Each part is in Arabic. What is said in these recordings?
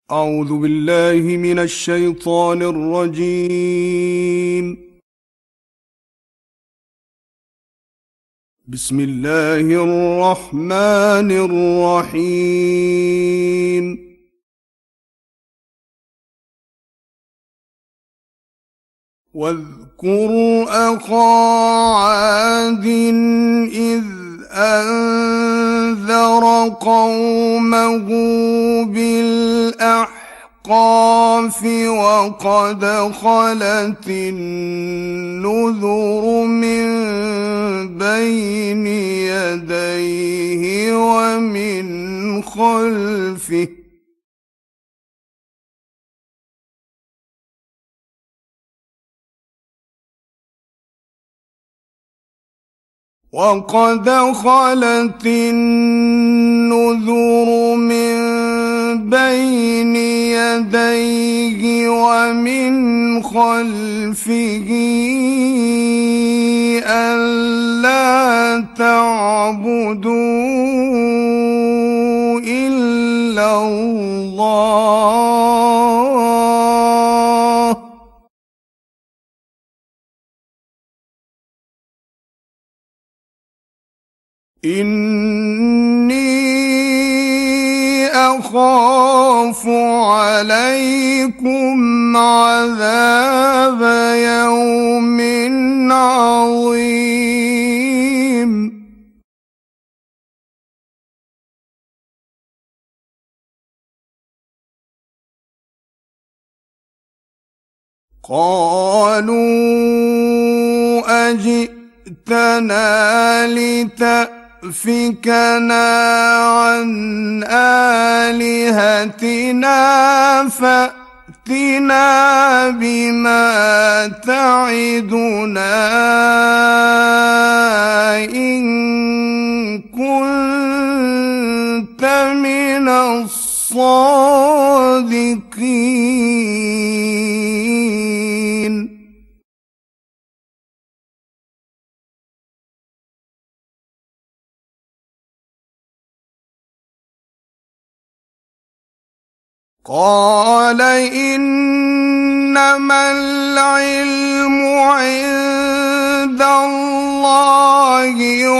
أعوذ بالله من الشيطان الرجيم. بسم الله الرحمن الرحيم. واذكر أخا عاد إذ أنذر قومه بالأحقاف وقد خلت النذر من بين يديه ومن خلفه وقد خلت النذر من بين يديه ومن خلفه ألا تعبدوا إلا الله إني أخاف عليكم عذاب يوم عظيم. قالوا أجئتنا لتأفكنا عن آلهتنا فأتنا بما تعدنا إن كنت من الصادقين. قال إنما العلم عند الله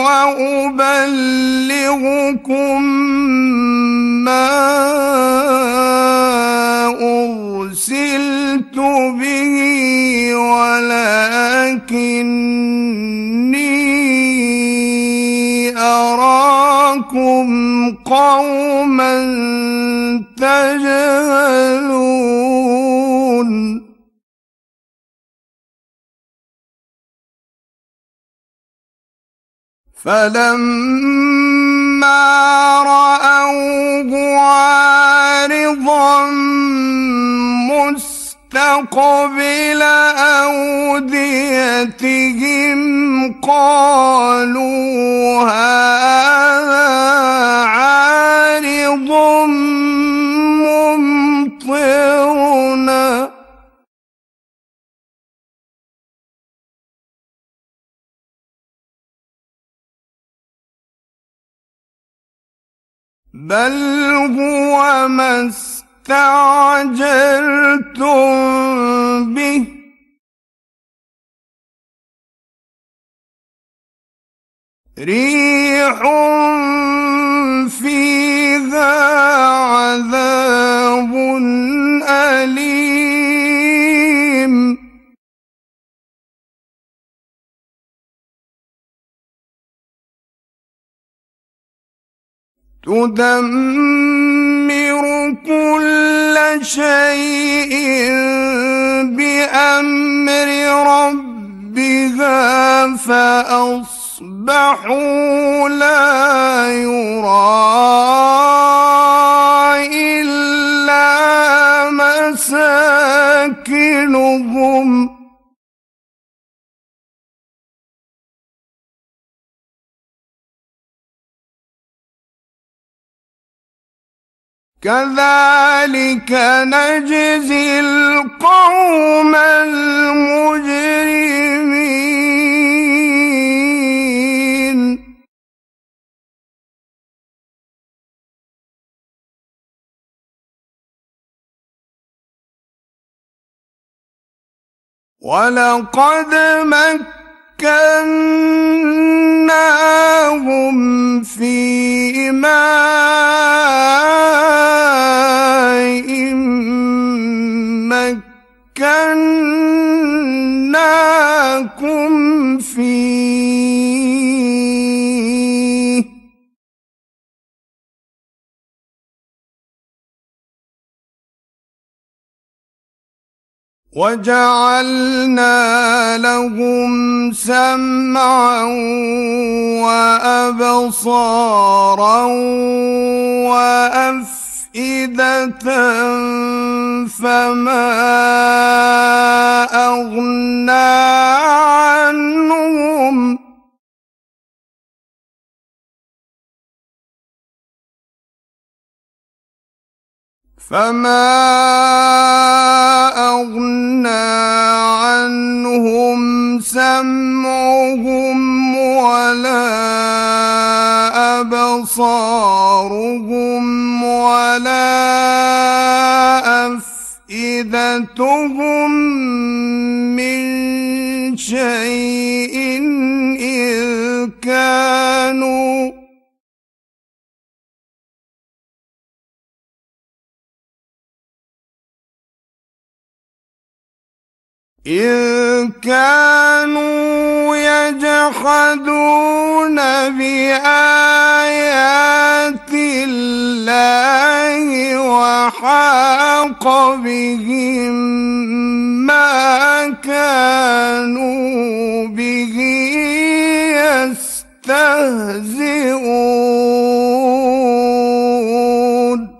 وأبلغكم ما أرسلت به ولكني أراكم قوما تجهلون. فلما رأوه عارضا مستقبل أوديتهم قالوا هذا عارض ممطرنا بل هو ما استعجلتم به ريح فيها عذاب أليم تدمر كل شيء بأمر ربها فأصبحوا لا يرى إلا مساكنهم كذلك نجزي القوم المجرمين. ولقد مكناهم في ماء مكناكم فيه وجعلنا لهم سمعا وأبصارا وأفئدة فما أغنى عنهم سمعهم ولا أبصارهم ولا أفئدتهم من شيء إذ كانوا يجحدون بآيات الله وحاق بهم ما كانوا به يستهزئون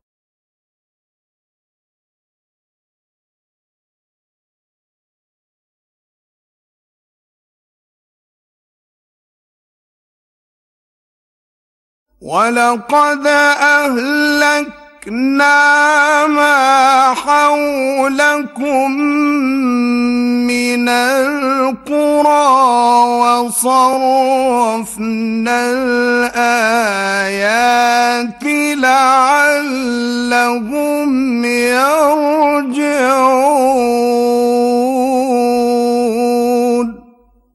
ولقد أهلكنا ما حولكم من القرى وصرفنا الآيات لعلهم يرجعون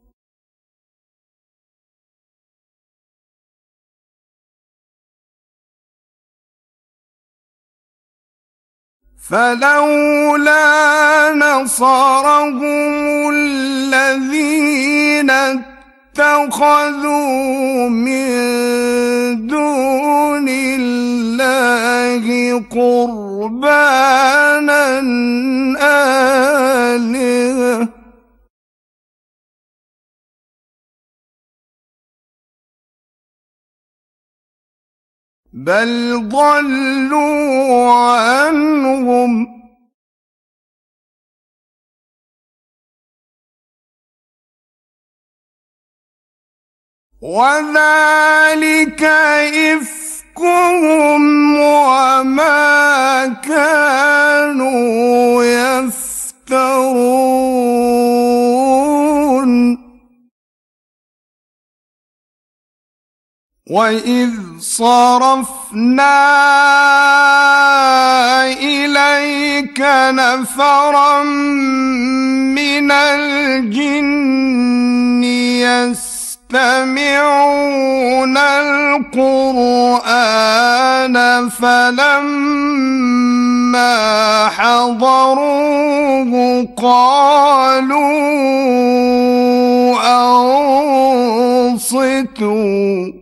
فلولا نصرهم الذين اتخذوا من دون الله قربانا آلهة بل ضلوا عنهم وذلك إفكهم وما كانوا يفترون وإذ صرفنا إليك نفرا من الجن يستمعون القرآن فلما حضروه قالوا أنصتوا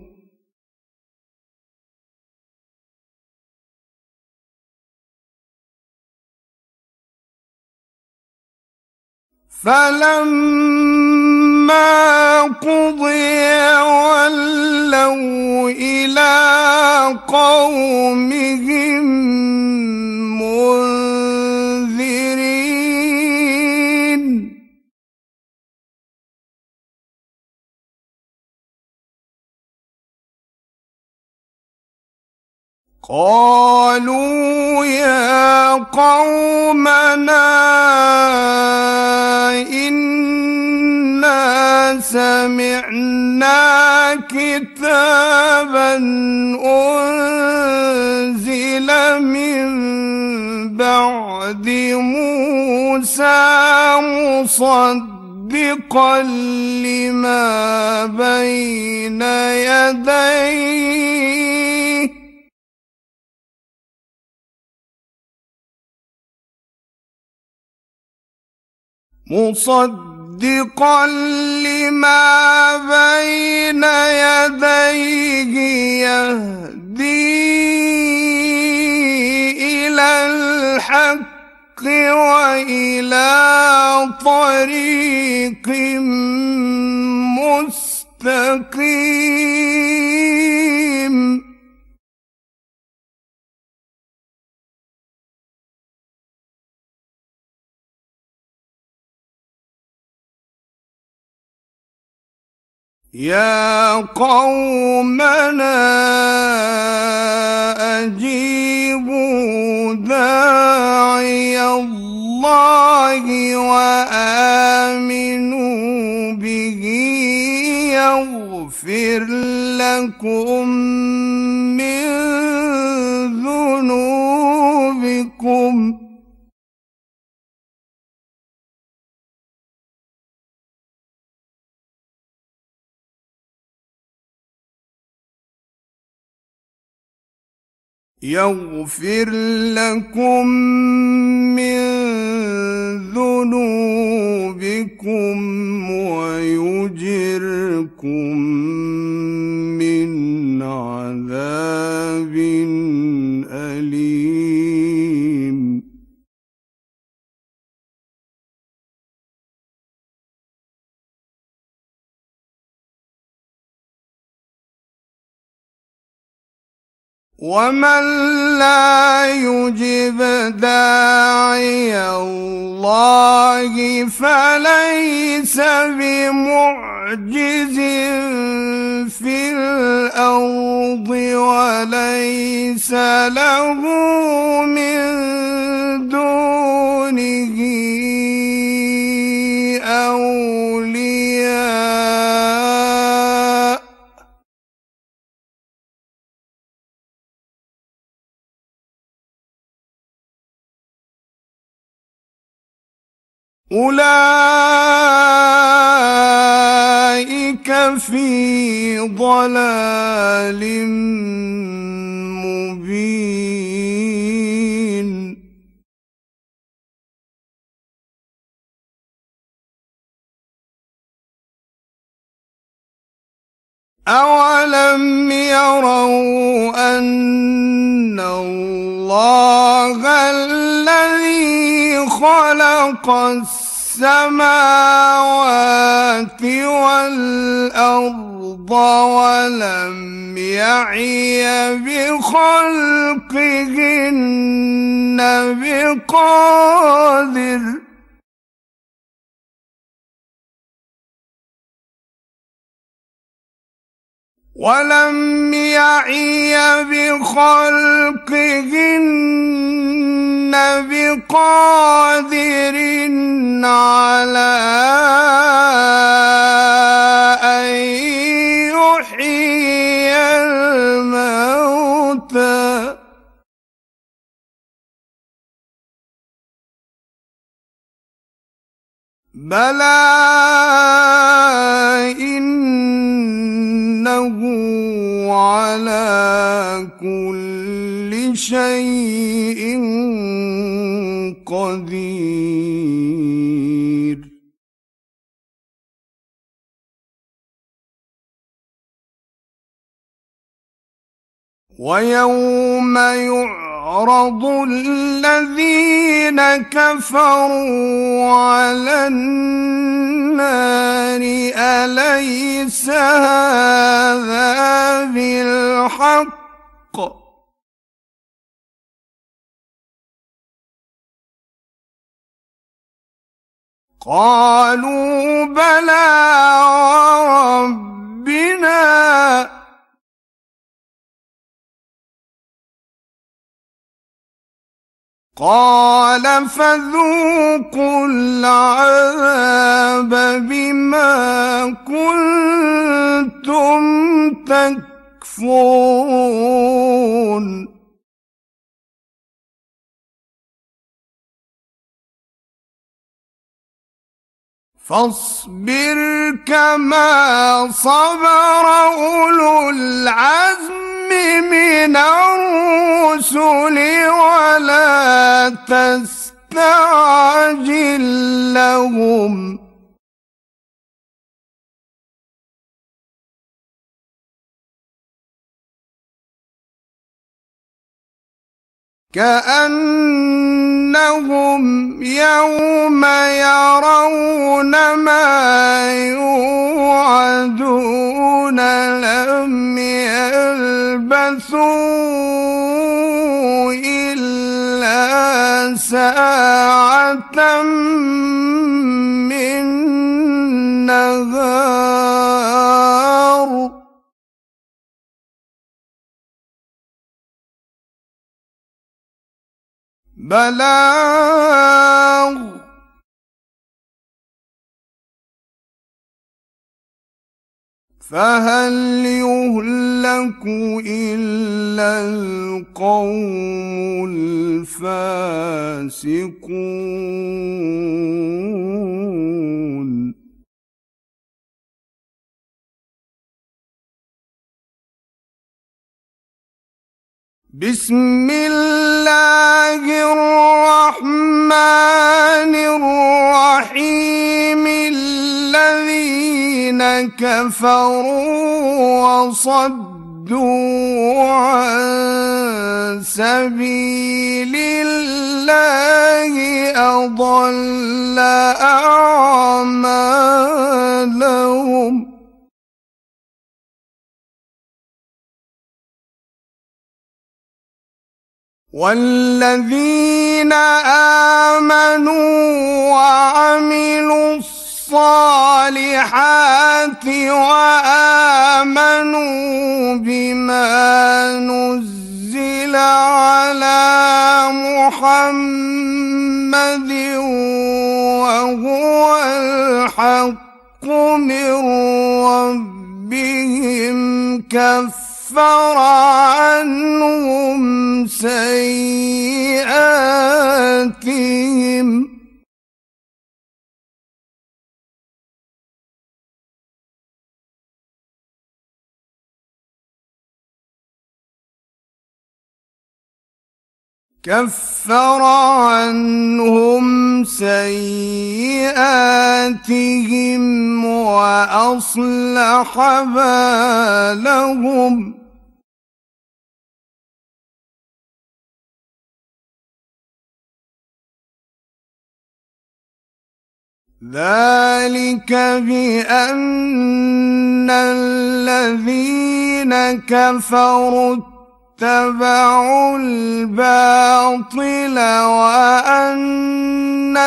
فلما قضي ولوا إلى قومهم منذرين قالوا يا قومنا إنا سمعنا كتابا أنزل من بعد بعد موسى مصدقا لما بين يديه يهدي إلى الحق وإلى طريق مستقيم يا قومنا أجيبوا داعي الله وآمنوا به يغفر لكم من ذنوبكم ويجركم من عذاب أليم ومن لا يجب داعي الله فليس بمعجز في الأرض وليس له من دونه أولياء أولئك في ضلال مبين أولم يروا أن الله الذي خلق السماوات والأرض ولم يعي بخلقهن بقادر على أن يحيي الموتى بلى إنه على كل شيء قدير ويوم يعرض الذين كفروا على النار أليس هذا بالحق قالوا بلى وربنا قال فذوقوا العذاب بما كنتم تكفرون فاصبر كما صبر أولو العزم من الرسل ولا تستعجل لهم كأنهم يوم يرون ما يوعدون لم يلبثوا إلا ساعة من نهار بلاغ فهل يهلك إلا القوم الفاسقون بسم الله الرحمن الرحيم الذين كفروا وصدوا عن سبيل الله أضل أعمالهم والذين آمنوا وعملوا الصالحات وآمنوا بما نزل على محمد وهو الحق من ربهم كفر عنهم سيئاتهم كفر عنهم سيئاتهم وأصلح بالهم ذلك بأن الذين كفروا اتبعوا الباطل وأن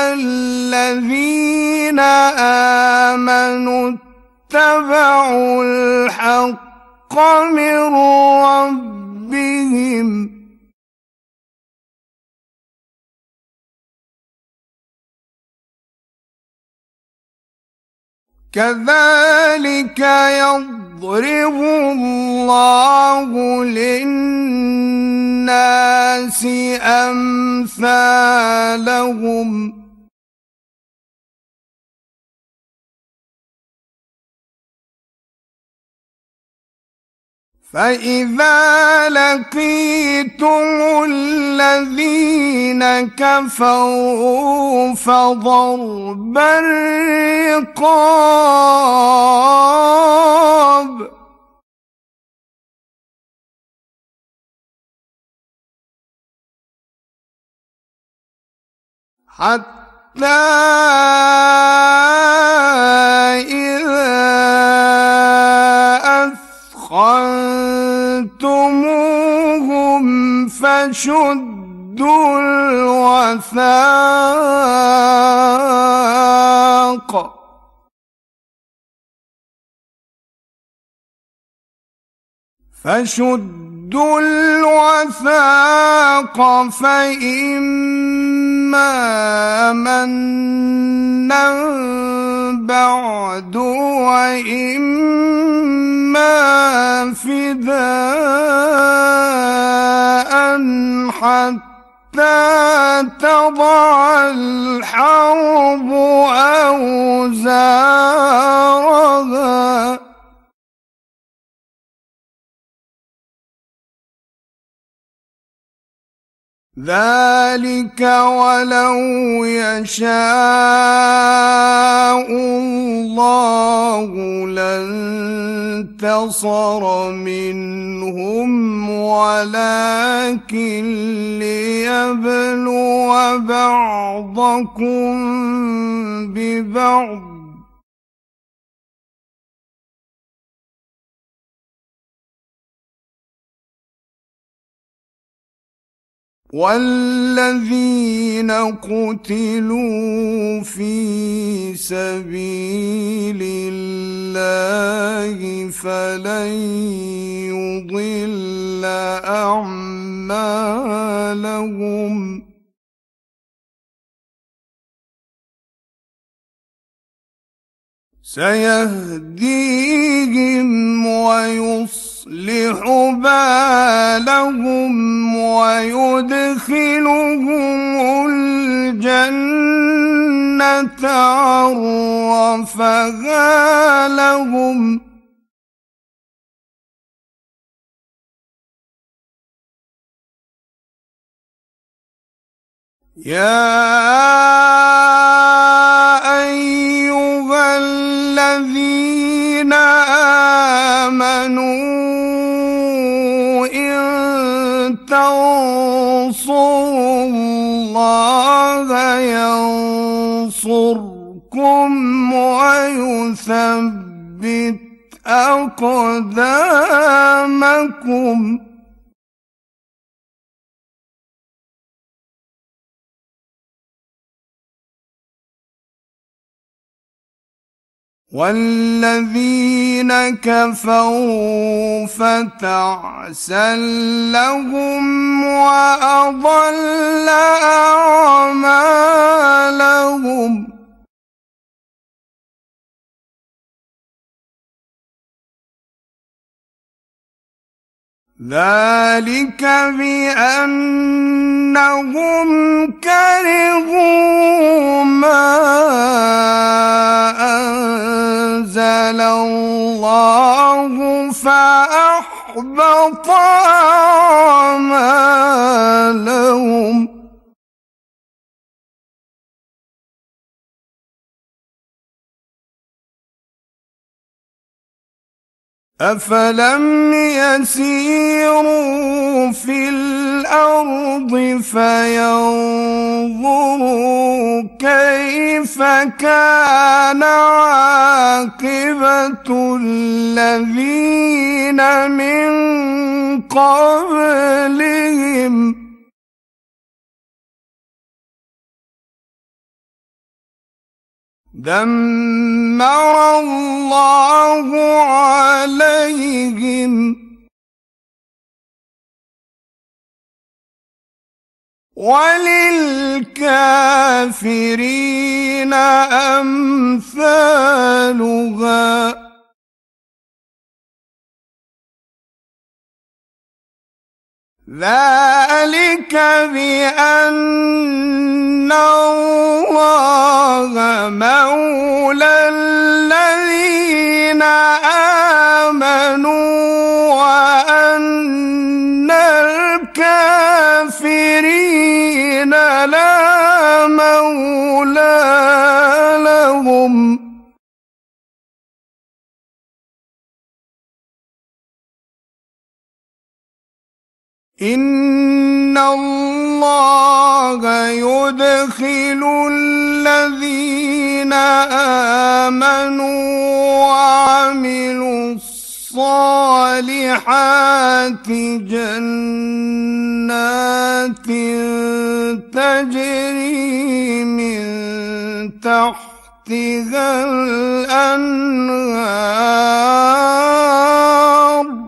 الذين آمنوا اتبعوا الحق من ربهم كذلك يضرب الله للناس أمثالهم فإذا لقيتم الذين كفروا فضرب الرقاب حتى إذا أثخنتموهم فشدوا الوثاق فإما منا بعد وإما فداء حتى تضع الحرب أوزارها ذلك ولو يشاء الله لانتصر منهم ولكن ليبلو بعضكم ببعض والذين قتلوا في سبيل الله فلن يضل أعمالهم سيهديهم ويصلح بالهم ويدخلهم الجنة عرفها لهم يا أيها الذين آمنوا إن تنصروا الله ينصركم ويثبت أقدامكم والذين كفروا فتعسا لهم وأضل أعمالهم ذلك بأنهم كرهوا ما أنزل الله فأحبط أعمالهم أفلم يسيروا في الأرض فينظروا كيف كان عاقبة الذين من قبلهم دمر الله عليهم وللكافرين أمثالها ذلك بأن الله مولى الذين آمنوا وأن الكافرين لا مولى لهم إن الله يدخل الذين آمنوا وعملوا الصالحات جنات تجري من تحتها الأنهار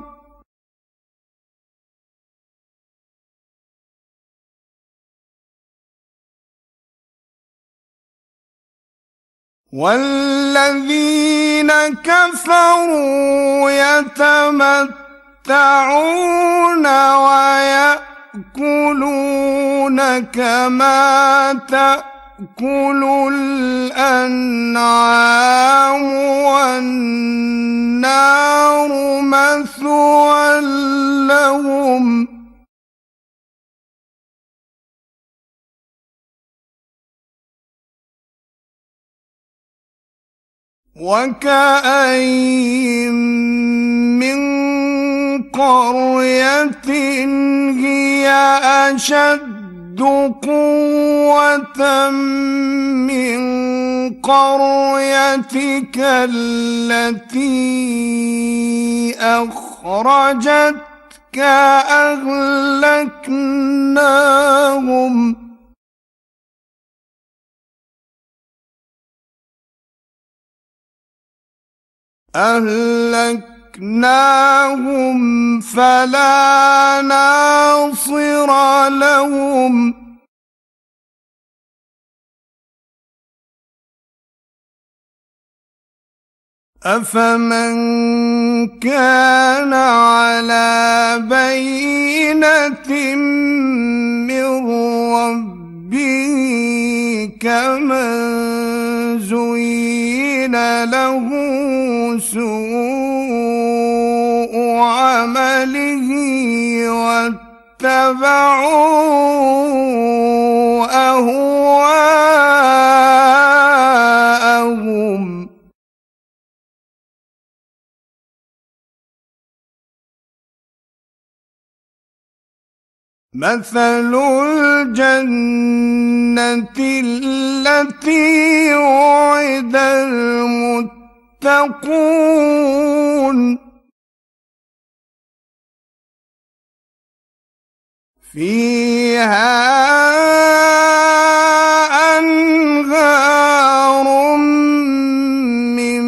والذين كفروا يتمتعون ويأكلون يأكلون كما تأكل الأنعام والنار مثوى لهم وكأين من قرية هي أشد قوة من قريتك التي أخرجتك أهلكناهم فلا ناصر لهم أفمن كان على بينة من ربه كمن زين له سوء عمله واتبعوا أهواءهم مثل الجنة التي وعد المتقون فيها أنهار من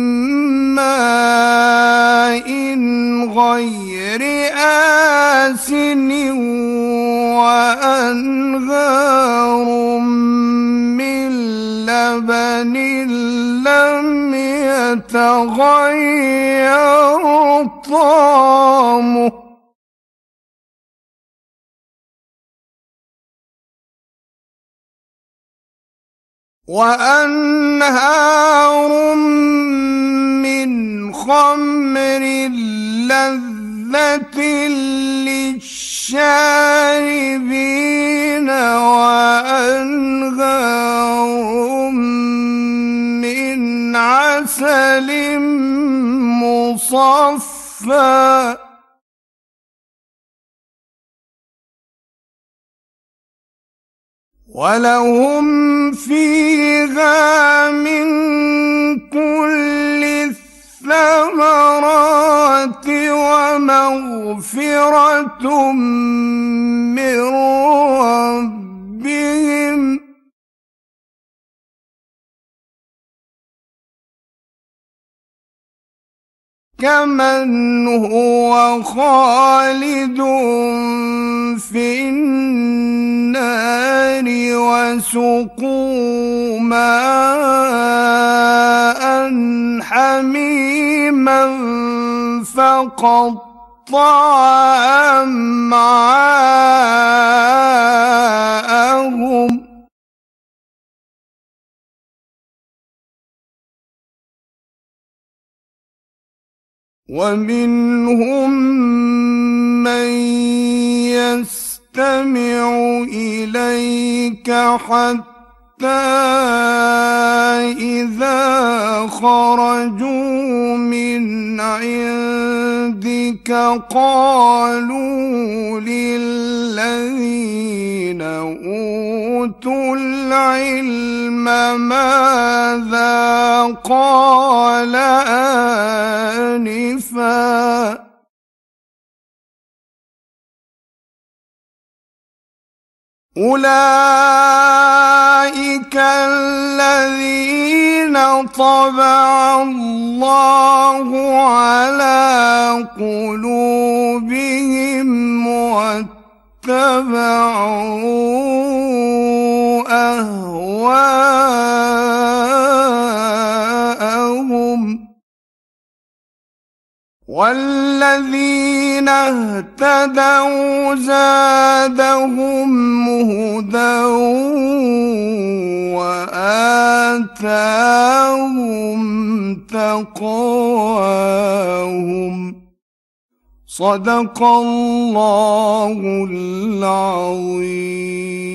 ماء غير آسن وأنهار من لبن لم يتغير طعمه وأنهار من خمر لذة للشاربين وأنهار من عسل مصفى ولهم فيها من كل الثمرات ومغفرة من ربهم كمن هو خالد في النار وسقوا ماء حميما فقطع أمعاءهم ومنهم من يستمع إليك حتى إذا خرجوا من عندك قالوا للذين أوتوا العلم ماذا قال آنفا أولئك الذين طبع الله على قلوبهم واتبعوا أهواءهم والذين اهتدوا زادهم هدى وآتاهم تقواهم. صدق الله العظيم.